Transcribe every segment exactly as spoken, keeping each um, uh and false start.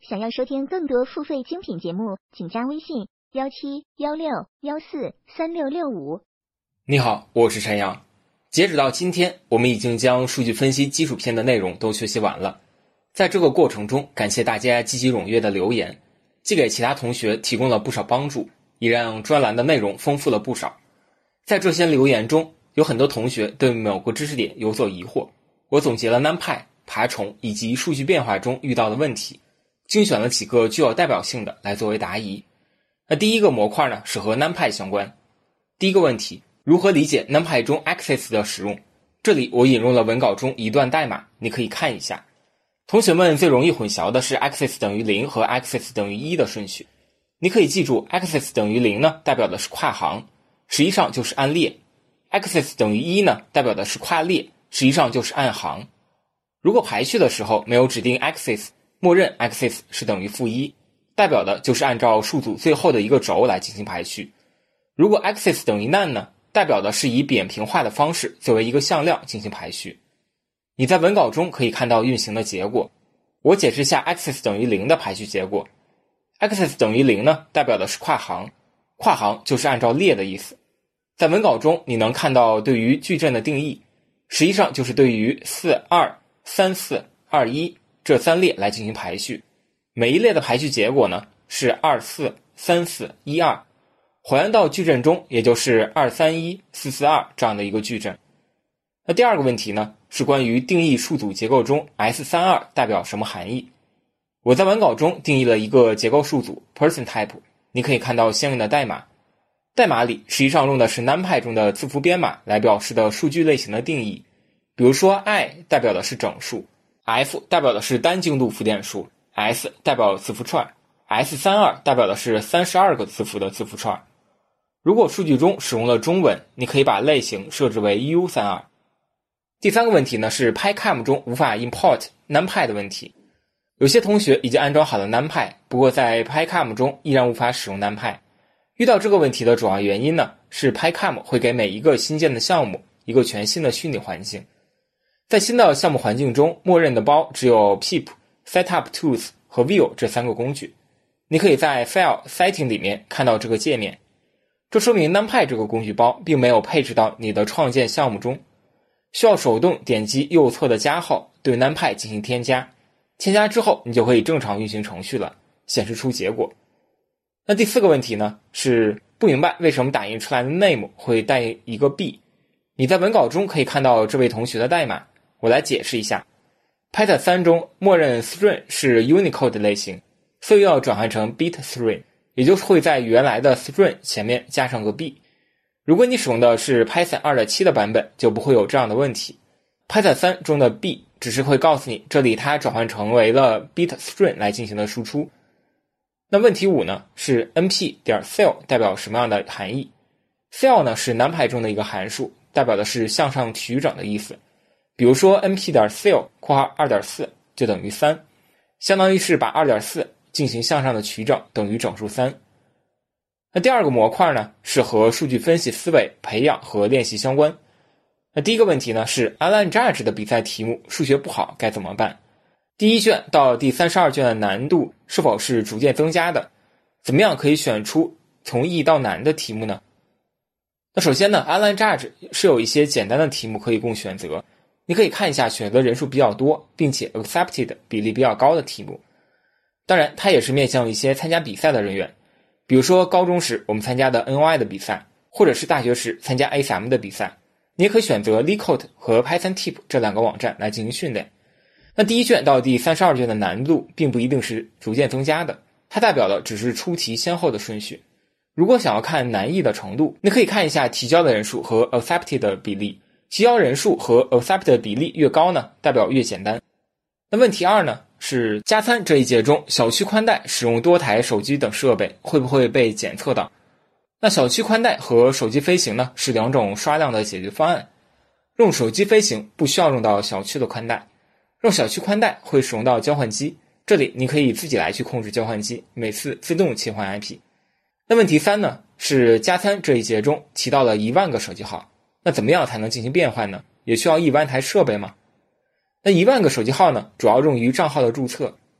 想要收听更多付费精品节目，请加微信幺七幺六幺四三六六五。 你好，我是陈阳。截止到今天，我们已经将数据分析基础篇的内容都学习完了。在这个过程中，感谢大家积极踊跃的留言，既给其他同学提供了不少帮助，也让专栏的内容丰富了不少。在这些留言中，有很多同学对某个知识点有所疑惑，我总结了 NumPy、爬虫以及数据变化中遇到的问题，精选了几个具有代表性的来作为答疑。那第一个模块呢，是和 NumPy 相关。第一个问题，如何理解 NumPy 中 access 的使用？这里我引用了文稿中一段代码，你可以看一下。同学们最容易混淆的是 access 等于零和 access 等于一的顺序。你可以记住 access 等于零呢，代表的是跨行，实际上就是按列。access 等于一呢，代表的是跨列，实际上就是按行。如果排序的时候没有指定 access， 默认 access 是等于负一，代表的就是按照数组最后的一个轴来进行排序。如果 access 等于 none 呢，代表的是以扁平化的方式作为一个向量进行排序。你在文稿中可以看到运行的结果。我解释下 access 等于零的排序结果。access 等于零呢，代表的是跨行，跨行就是按照列的意思。在文稿中你能看到对于矩阵的定义，实际上就是对于四二三四二一这三列来进行排序。每一列的排序结果呢是二四三四一二，还原到矩阵中也就是二三一四四二这样的一个矩阵。那第二个问题呢，是关于定义数组结构中 S 三十二 代表什么含义。我在文稿中定义了一个结构数组 person type， 你可以看到相应的代码。代码里实际上用的是 NumPy 中的字符编码来表示的数据类型的定义。比如说 I 代表的是整数， F 代表的是单精度复电数， S 代表字符串， S 三十二 代表的是三十二个字符的字符串。如果数据中使用了中文，你可以把类型设置为 U 三十二。第三个问题呢，是 PyCharm 中无法 import NumPy 的问题。有些同学已经安装好了 NumPy， 不过在 PyCharm 中依然无法使用 NumPy。遇到这个问题的主要原因呢，是 PyCharm 会给每一个新建的项目一个全新的虚拟环境。在新的项目环境中，默认的包只有 pip、setup-tools 和 view 这三个工具。你可以在 File Setting 里面看到这个界面。这说明 NumPy 这个工具包并没有配置到你的创建项目中，需要手动点击右侧的加号对 NumPy 进行添加，添加之后你就可以正常运行程序了，显示出结果。那第四个问题呢，是不明白为什么打印出来的 name 会带一个 b。 你在文稿中可以看到这位同学的代码，我来解释一下。 Python 三中默认 string 是 Unicode 类型，所以要转换成 bit string， 也就是会在原来的 string 前面加上个 b。 如果你使用的是 Python 二点七 的版本，就不会有这样的问题。 Python 三中的 b 只是会告诉你这里它转换成为了 bit string 来进行的输出。那问题五呢，是 np.cell 代表什么样的含义。 cell 呢是 NumPy 中的一个函数，代表的是向上取整的意思。比如说 np.cell 括号 二点四 就等于三，相当于是把 二点四 进行向上的取整，等于整数三。那第二个模块呢，是和数据分析思维培养和练习相关。那第一个问题呢，是 Alan Judge 的比赛题目数学不好该怎么办。第一卷到第三十二卷的难度是否是逐渐增加的？怎么样可以选出从易到难的题目呢？那首先呢 Alan Judge 是有一些简单的题目可以供选择，你可以看一下选择人数比较多并且 accepted 比例比较高的题目。当然它也是面向一些参加比赛的人员，比如说高中时我们参加的 N O I 的比赛，或者是大学时参加 A S M 的比赛，你也可以选择 LeetCode 和 PythonTip 这两个网站来进行训练。那第一卷到第三十二卷的难度并不一定是逐渐增加的，它代表的只是出题先后的顺序。如果想要看难易的程度，你可以看一下提交的人数和 accepted 的比例，提交人数和 accepted 的比例越高呢，代表越简单。那问题二呢，是加餐这一节中小区宽带使用多台手机等设备会不会被检测到。那小区宽带和手机飞行呢，是两种刷量的解决方案。用手机飞行不需要用到小区的宽带，用小区宽带会使用到交换机，这里你可以自己来去控制交换机，每次自动切换 I P。 那问题三呢，是加餐这一节中提到了一万个手机号，那怎么样才能进行变换呢？也需要一万台设备吗？那一万个手机号呢，主要用于账号的注册，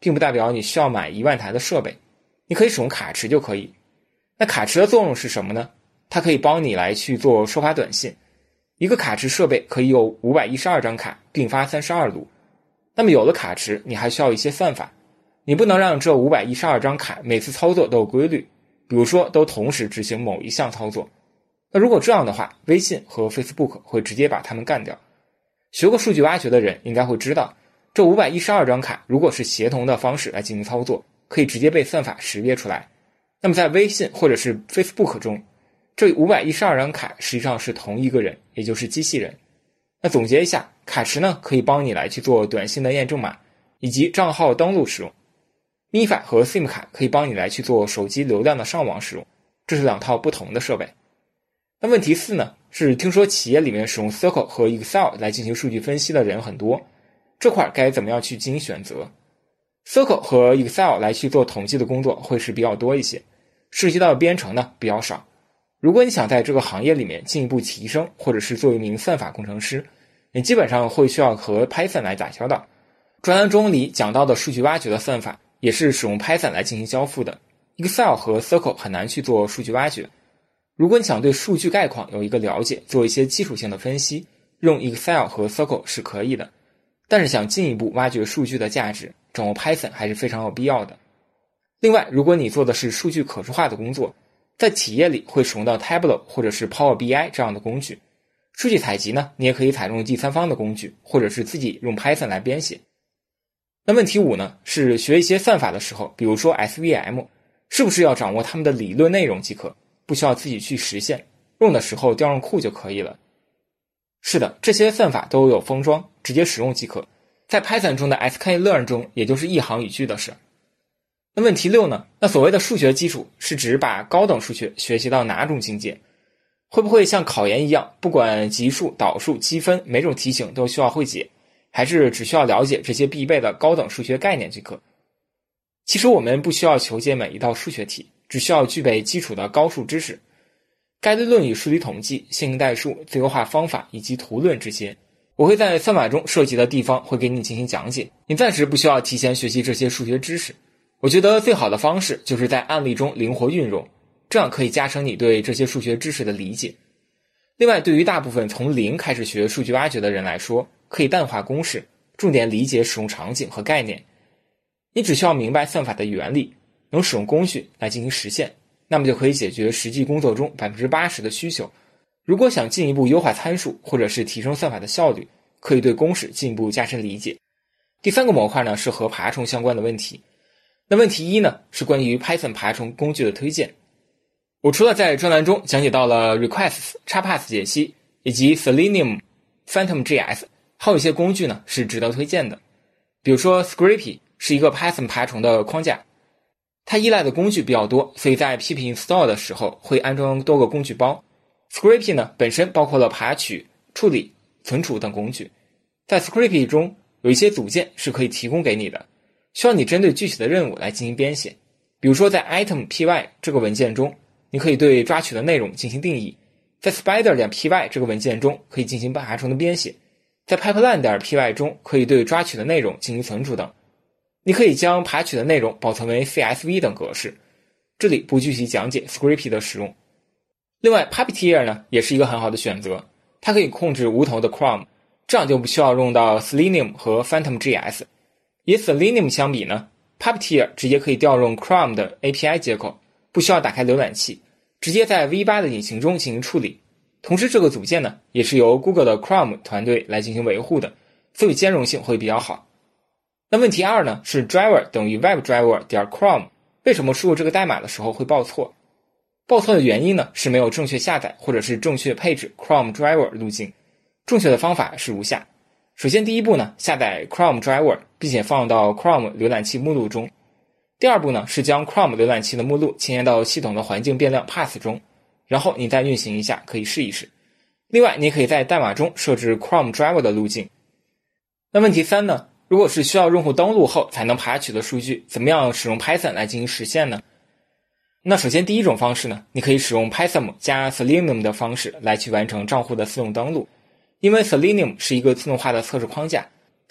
并不代表你需要买一万台的设备，你可以使用卡池就可以。那卡池的作用是什么呢？它可以帮你来去做收发短信。一个卡池设备可以有五百一十二张卡，并发三十二路。那么有了卡池，你还需要一些算法。你不能让这五百一十二张卡每次操作都有规律，比如说都同时执行某一项操作。那如果这样的话，微信和 Facebook 会直接把它们干掉。学过数据挖掘的人应该会知道，这五百一十二张卡如果是协同的方式来进行操作，可以直接被算法识别出来。那么在微信或者是 Facebook 中，这五百一十二张卡实际上是同一个人，也就是机器人。那总结一下，卡池呢可以帮你来去做短信的验证码以及账号登录使用。M I F I 和 SIM 卡可以帮你来去做手机流量的上网使用，这是两套不同的设备。那问题四呢，是听说企业里面使用 Circle 和 Excel 来进行数据分析的人很多，这块该怎么样去进行选择？ Circle 和 Excel 来去做统计的工作会是比较多一些，涉及到的编程呢比较少。如果你想在这个行业里面进一步提升，或者是做一名算法工程师，你基本上会需要和 Python 来打交道。专栏中里讲到的数据挖掘的算法也是使用 Python 来进行交付的。 Excel 和 Circle 很难去做数据挖掘。如果你想对数据概况有一个了解，做一些基础性的分析，用 Excel 和 Circle 是可以的。但是想进一步挖掘数据的价值，掌握 Python 还是非常有必要的。另外，如果你做的是数据可视化的工作，在企业里会使用到 Tableau 或者是 Power B I 这样的工具。数据采集呢，你也可以采用第三方的工具，或者是自己用 Python 来编写。那问题五呢，是学一些算法的时候，比如说 S V M， 是不是要掌握它们的理论内容即可，不需要自己去实现，用的时候调用库就可以了？是的，这些算法都有封装，直接使用即可。在 Python 中的 sklearn 中，也就是一行语句的事。那问题六呢？那所谓的数学基础是指把高等数学学习到哪种境界？会不会像考研一样，不管级数、导数、积分，每种题型都需要会解，还是只需要了解这些必备的高等数学概念即可？其实我们不需要求解每一道数学题，只需要具备基础的高数知识。概率论与数理统计、线性代数、最优化方法以及图论这些，我会在算法中涉及的地方会给你进行讲解，你暂时不需要提前学习这些数学知识。我觉得最好的方式就是在案例中灵活运用，这样可以加深你对这些数学知识的理解。另外，对于大部分从零开始学数据挖掘的人来说，可以淡化公式，重点理解使用场景和概念。你只需要明白算法的原理，能使用工具来进行实现，那么就可以解决实际工作中 百分之八十 的需求。如果想进一步优化参数，或者是提升算法的效率，可以对公式进一步加深理解。第三个模块呢，是和爬虫相关的问题。那问题一呢，是关于 Python 爬虫工具的推荐。我除了在专栏中讲解到了 Requests、Chartpath 解析以及 Selenium、PhantomJS， 还有一些工具呢是值得推荐的。比如说 Scrapy 是一个 Python 爬虫的框架，它依赖的工具比较多，所以在 pip install 的时候会安装多个工具包。Scrapy 呢本身包括了爬取、处理、存储等工具。在 Scrapy 中有一些组件是可以提供给你的，需要你针对具体的任务来进行编写。比如说在 item.py 这个文件中，你可以对抓取的内容进行定义。在 spider.py 这个文件中可以进行爬虫的编写。在 pipeline.py 中可以对抓取的内容进行存储等。你可以将爬取的内容保存为 C S V 等格式。这里不具体讲解 Scrapy 的使用。另外 Puppeteer 呢也是一个很好的选择，它可以控制无头的 Chrome， 这样就不需要用到 Selenium 和 PhantomJS。与 Selenium 相比呢， Puppeteer 直接可以调用 Chrome 的 A P I 接口，不需要打开浏览器，直接在 V 八 的引擎中进行处理。同时这个组件呢也是由 Google 的 Chrome 团队来进行维护的，所以兼容性会比较好。那问题二呢是 driver 等于 webdriver.chrome， 为什么输入这个代码的时候会报错？报错的原因呢是没有正确下载或者是正确配置 Chrome driver 路径。正确的方法是如下：首先第一步呢，下载 Chrome driver 并且放到 Chrome 浏览器目录中。第二步呢是将 Chrome 浏览器的目录迁移到系统的环境变量 path 中，然后你再运行一下，可以试一试。另外你可以在代码中设置 Chrome driver 的路径。那问题三呢，如果是需要用户登录后才能爬取的数据，怎么样使用 Python 来进行实现呢？那首先第一种方式呢，你可以使用 Python 加 Selenium 的方式来去完成账户的自动登录。因为 Selenium 是一个自动化的测试框架，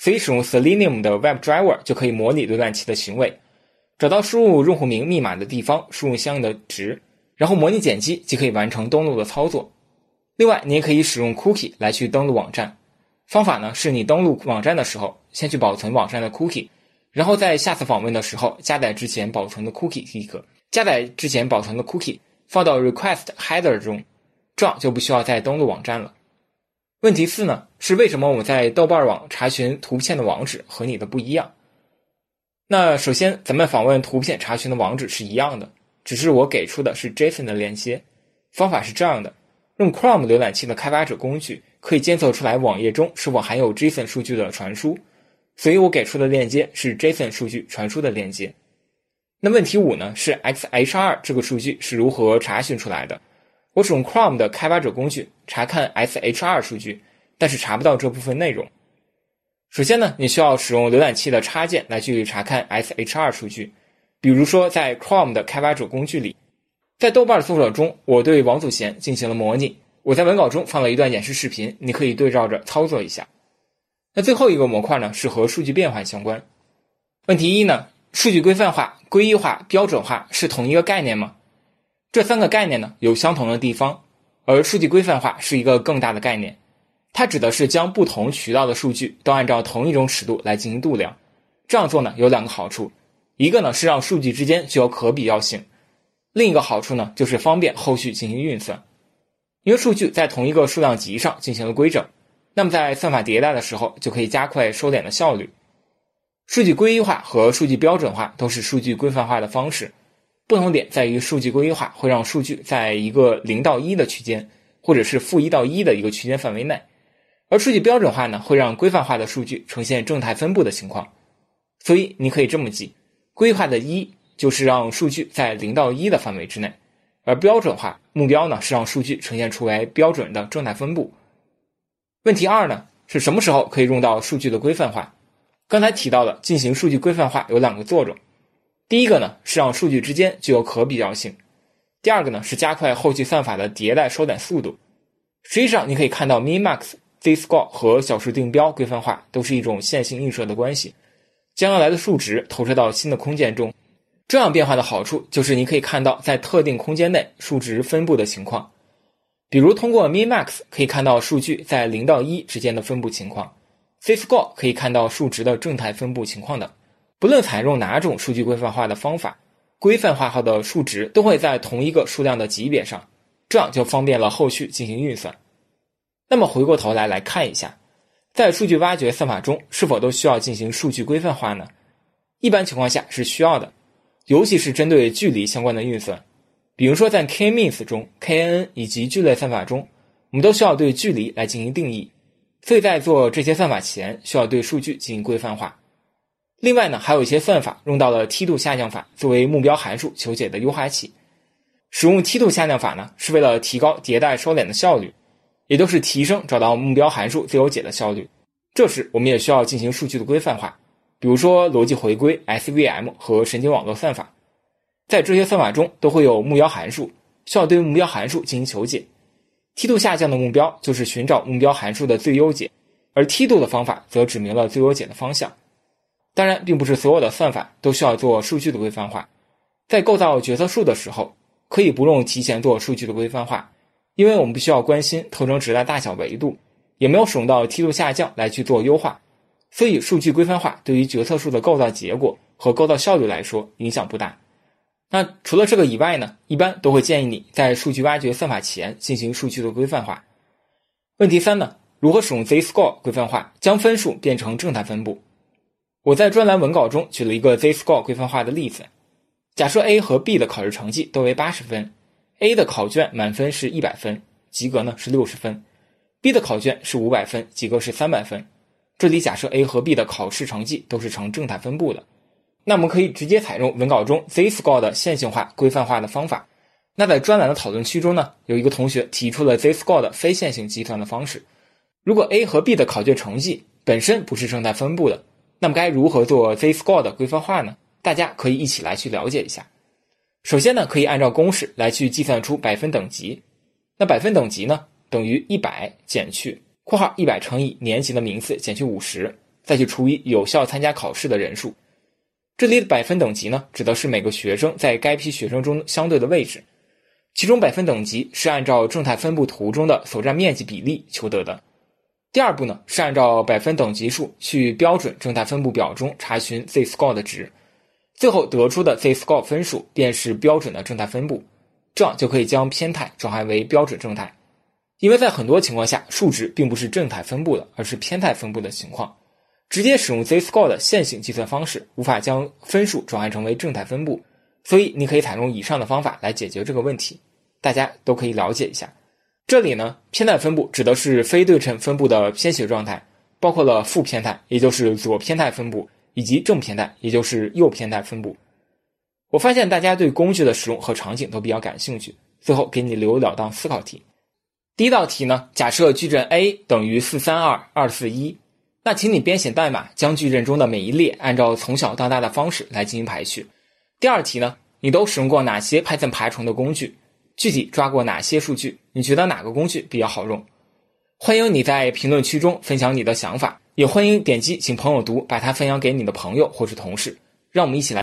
所以使用 Selenium 的 WebDriver 就可以模拟浏览器的行为，找到输入用户名密码的地方，输入相应的值，然后模拟点击即可以完成登录的操作。另外你也可以使用 Cookie 来去登录网站，方法呢是你登录网站的时候先去保存网站的 Cookie， 然后在下次访问的时候加载之前保存的 Cookie 即可，加载之前保存的 Cookie 放到 Request Header 中，这样就不需要再登录网站了。问题四呢，是为什么我们在豆瓣网查询图片的网址和你的不一样？那首先咱们访问图片查询的网址是一样的，只是我给出的是 JSON 的链接。方法是这样的，用 Chrome 浏览器的开发者工具可以监测出来网页中是否含有 JSON 数据的传输，所以我给出的链接是 JSON 数据传输的链接。那问题五呢，是 X H R 这个数据是如何查询出来的？我使用 Chrome 的开发者工具查看 X H R 数据，但是查不到这部分内容。首先呢，你需要使用浏览器的插件来去查看 X H R 数据，比如说在 Chrome 的开发者工具里。在豆瓣的搜索中，我对王祖贤进行了模拟，我在文稿中放了一段演示视频，你可以对照着操作一下。那最后一个模块呢，是和数据变换相关。问题一呢，数据规范化、归一化、标准化是同一个概念吗？这三个概念呢有相同的地方，而数据规范化是一个更大的概念，它指的是将不同渠道的数据都按照同一种尺度来进行度量。这样做呢有两个好处，一个呢是让数据之间具有可比较性，另一个好处呢就是方便后续进行运算。因为数据在同一个数量级上进行了规整，那么在算法迭代的时候就可以加快收敛的效率。数据归一化和数据标准化都是数据规范化的方式，不同点在于数据归一化会让数据在一个零到一的区间，或者是负一到一的一个区间范围内，而数据标准化呢会让规范化的数据呈现正态分布的情况。所以你可以这么记，规划的一就是让数据在零到一的范围之内，而标准化目标呢是让数据呈现出为标准的正态分布。问题二呢，是什么时候可以用到数据的规范化？刚才提到了进行数据规范化有两个作用，第一个呢是让数据之间具有可比较性，第二个呢是加快后续算法的迭代收敛速度。实际上你可以看到 min-max、z-score 和小数定标规范化都是一种线性映射的关系，将要来的数值投射到新的空间中。这样变化的好处就是你可以看到在特定空间内数值分布的情况，比如通过 min-max 可以看到数据在零到一之间的分布情况， z-score 可以看到数值的正态分布情况等。不论采用哪种数据规范化的方法，规范化后的数值都会在同一个数量的级别上，这样就方便了后续进行运算。那么回过头来来看一下，在数据挖掘算法中是否都需要进行数据规范化呢？一般情况下是需要的，尤其是针对距离相关的运算。比如说在 K-means 中 K N N 以及聚类算法中，我们都需要对距离来进行定义，所以在做这些算法前需要对数据进行规范化。另外呢，还有一些算法用到了梯度下降法作为目标函数求解的优化器。使用梯度下降法呢，是为了提高迭代收敛的效率，也就是提升找到目标函数自由解的效率。这时我们也需要进行数据的规范化，比如说逻辑回归 S V M 和神经网络算法。在这些算法中都会有目标函数，需要对目标函数进行求解。梯度下降的目标就是寻找目标函数的最优解，而梯度的方法则指明了最优解的方向。当然并不是所有的算法都需要做数据的规范化，在构造决策树的时候可以不用提前做数据的规范化，因为我们不需要关心特征值的大小维度，也没有使用到梯度下降来去做优化，所以数据规范化对于决策树的构造结果和构造效率来说影响不大。那除了这个以外呢，一般都会建议你在数据挖掘算法前进行数据的规范化。问题三呢，如何使用 z-score 规范化将分数变成正态分布？我在专栏文稿中举了一个 z-score 规范化的例子。假设 A 和 B 的考试成绩都为八十分， A 的考卷满分是一百分，及格呢是六十分， B 的考卷是五百分，及格是三百分。这里假设 A 和 B 的考试成绩都是呈正态分布的，那我们可以直接采用文稿中 z-score 的线性化规范化的方法。那在专栏的讨论区中呢，有一个同学提出了 z-score 的非线性计算的方式。如果 A 和 B 的考卷成绩本身不是正态分布的，那么该如何做 z-score 的规范化呢？大家可以一起来去了解一下。首先呢，可以按照公式来去计算出百分等级。那百分等级呢，等于一百减去括号一百乘以年级的名次减去五十， 再去除以有效参加考试的人数。这里的百分等级呢，指的是每个学生在该批学生中相对的位置，其中百分等级是按照正态分布图中的所占面积比例求得的。第二步呢，是按照百分等级数去标准正态分布表中查询 Z-score 的值，最后得出的 Z-score 分数便是标准的正态分布，这样就可以将偏态转换为标准正态。因为在很多情况下，数值并不是正态分布的，而是偏态分布的情况，直接使用 Z-score 的线性计算方式无法将分数转换成为正态分布，所以你可以采用以上的方法来解决这个问题，大家都可以了解一下。这里呢，偏态分布指的是非对称分布的偏斜状态，包括了负偏态，也就是左偏态分布，以及正偏态，也就是右偏态分布。我发现大家对工具的使用和场景都比较感兴趣，最后给你留两道思考题。第一道题呢，假设矩阵 A 等于四三二二四一，那请你编写代码将矩阵中的每一列按照从小到大的方式来进行排序。第二题呢，你都使用过哪些 Python 排程的工具？具体抓过哪些数据？你觉得哪个工具比较好用？欢迎你在评论区中分享你的想法，也欢迎点击请朋友读，把它分享给你的朋友或是同事，让我们一起来